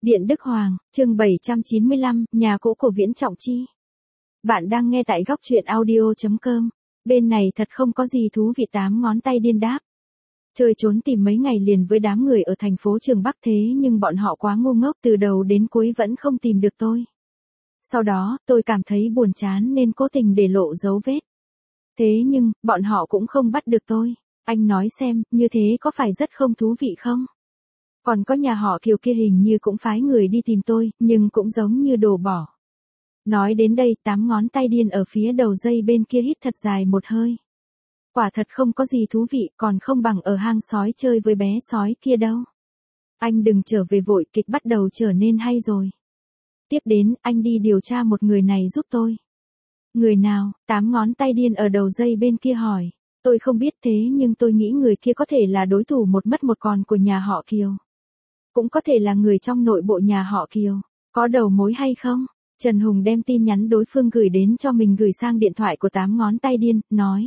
Điện Đức Hoàng, chương 795, nhà cũ của Viễn Trọng Chi. Bạn đang nghe tại góc truyện audio.com. Bên này thật không có gì thú vị. 8 ngón tay điên đáp. Chơi trốn tìm mấy ngày liền với đám người ở thành phố Trường Bắc, thế nhưng bọn họ quá ngu ngốc, từ đầu đến cuối vẫn không tìm được tôi. Sau đó, tôi cảm thấy buồn chán nên cố tình để lộ dấu vết. Thế nhưng, bọn họ cũng không bắt được tôi. Anh nói xem, như thế có phải rất không thú vị không? Còn có nhà họ Kiều kia hình như cũng phái người đi tìm tôi, nhưng cũng giống như đồ bỏ. Nói đến đây, 8 ngón tay điên ở phía đầu dây bên kia hít thật dài một hơi. Quả thật không có gì thú vị, còn không bằng ở hang sói chơi với bé sói kia đâu. Anh đừng trở về vội, kịch bắt đầu trở nên hay rồi. Tiếp đến, anh đi điều tra một người này giúp tôi. Người nào? 8 ngón tay điên ở đầu dây bên kia hỏi. Tôi không biết, thế nhưng tôi nghĩ người kia có thể là đối thủ một mất một còn của nhà họ Kiều. Cũng có thể là người trong nội bộ nhà họ Kiều. Có đầu mối hay không? Trần Hùng đem tin nhắn đối phương gửi đến cho mình gửi sang điện thoại của 8 ngón tay điên, nói.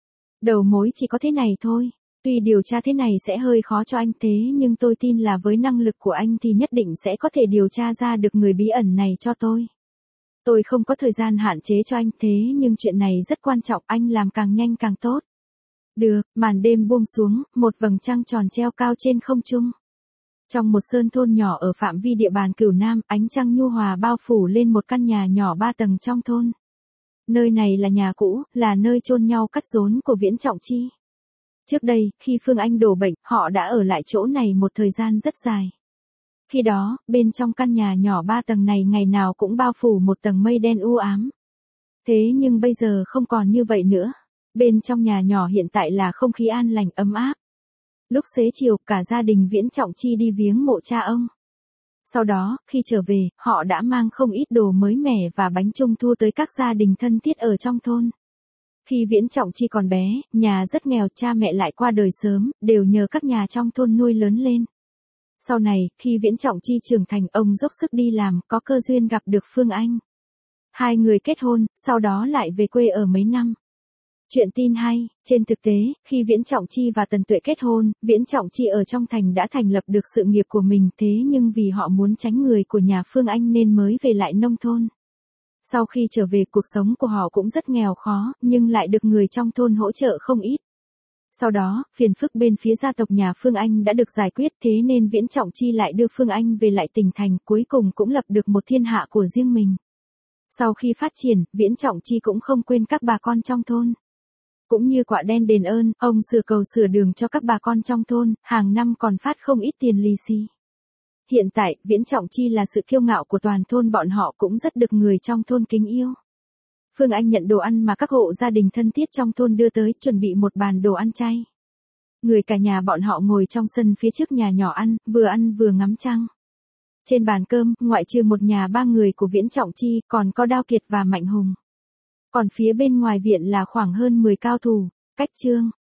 Đầu mối chỉ có thế này thôi. Tuy điều tra thế này sẽ hơi khó cho anh, thế nhưng tôi tin là với năng lực của anh thì nhất định sẽ có thể điều tra ra được người bí ẩn này cho tôi. Tôi không có thời gian hạn chế cho anh, thế nhưng chuyện này rất quan trọng, anh làm càng nhanh càng tốt. Được, màn đêm buông xuống, một vầng trăng tròn treo cao trên không trung. Trong một sơn thôn nhỏ ở phạm vi địa bàn Cửu Nam, ánh trăng nhu hòa bao phủ lên một căn nhà nhỏ 3 tầng trong thôn. Nơi này là nhà cũ, là nơi chôn nhau cắt rốn của Viễn Trọng Chi. Trước đây, khi Phương Anh đổ bệnh, họ đã ở lại chỗ này một thời gian rất dài. Khi đó, bên trong căn nhà nhỏ 3 tầng này ngày nào cũng bao phủ một tầng mây đen u ám. Thế nhưng bây giờ không còn như vậy nữa. Bên trong nhà nhỏ hiện tại là không khí an lành ấm áp. Lúc xế chiều, cả gia đình Viễn Trọng Chi đi viếng mộ cha ông. Sau đó, khi trở về, họ đã mang không ít đồ mới mẻ và bánh trung thu tới các gia đình thân thiết ở trong thôn. Khi Viễn Trọng Chi còn bé, nhà rất nghèo, cha mẹ lại qua đời sớm, đều nhờ các nhà trong thôn nuôi lớn lên. Sau này, khi Viễn Trọng Chi trưởng thành, ông dốc sức đi làm, có cơ duyên gặp được Phương Anh. Hai người kết hôn, sau đó lại về quê ở mấy năm. Chuyện tin hay, trên thực tế, khi Viễn Trọng Chi và Tần Tuệ kết hôn, Viễn Trọng Chi ở trong thành đã thành lập được sự nghiệp của mình, thế nhưng vì họ muốn tránh người của nhà Phương Anh nên mới về lại nông thôn. Sau khi trở về, cuộc sống của họ cũng rất nghèo khó, nhưng lại được người trong thôn hỗ trợ không ít. Sau đó, phiền phức bên phía gia tộc nhà Phương Anh đã được giải quyết, thế nên Viễn Trọng Chi lại đưa Phương Anh về lại tỉnh thành, cuối cùng cũng lập được một thiên hạ của riêng mình. Sau khi phát triển, Viễn Trọng Chi cũng không quên các bà con trong thôn. Cũng như quả đen đền ơn, ông sửa cầu sửa đường cho các bà con trong thôn, hàng năm còn phát không ít tiền lì xì. Hiện tại, Viễn Trọng Chi là sự kiêu ngạo của toàn thôn, bọn họ cũng rất được người trong thôn kính yêu. Phương Anh nhận đồ ăn mà các hộ gia đình thân thiết trong thôn đưa tới, chuẩn bị một bàn đồ ăn chay. Người cả nhà bọn họ ngồi trong sân phía trước nhà nhỏ ăn vừa ngắm trăng. Trên bàn cơm, ngoại trừ một nhà 3 người của Viễn Trọng Chi, còn có Đao Kiệt và Mạnh Hùng. Còn phía bên ngoài viện là khoảng hơn 10 cao thủ. Cách chương,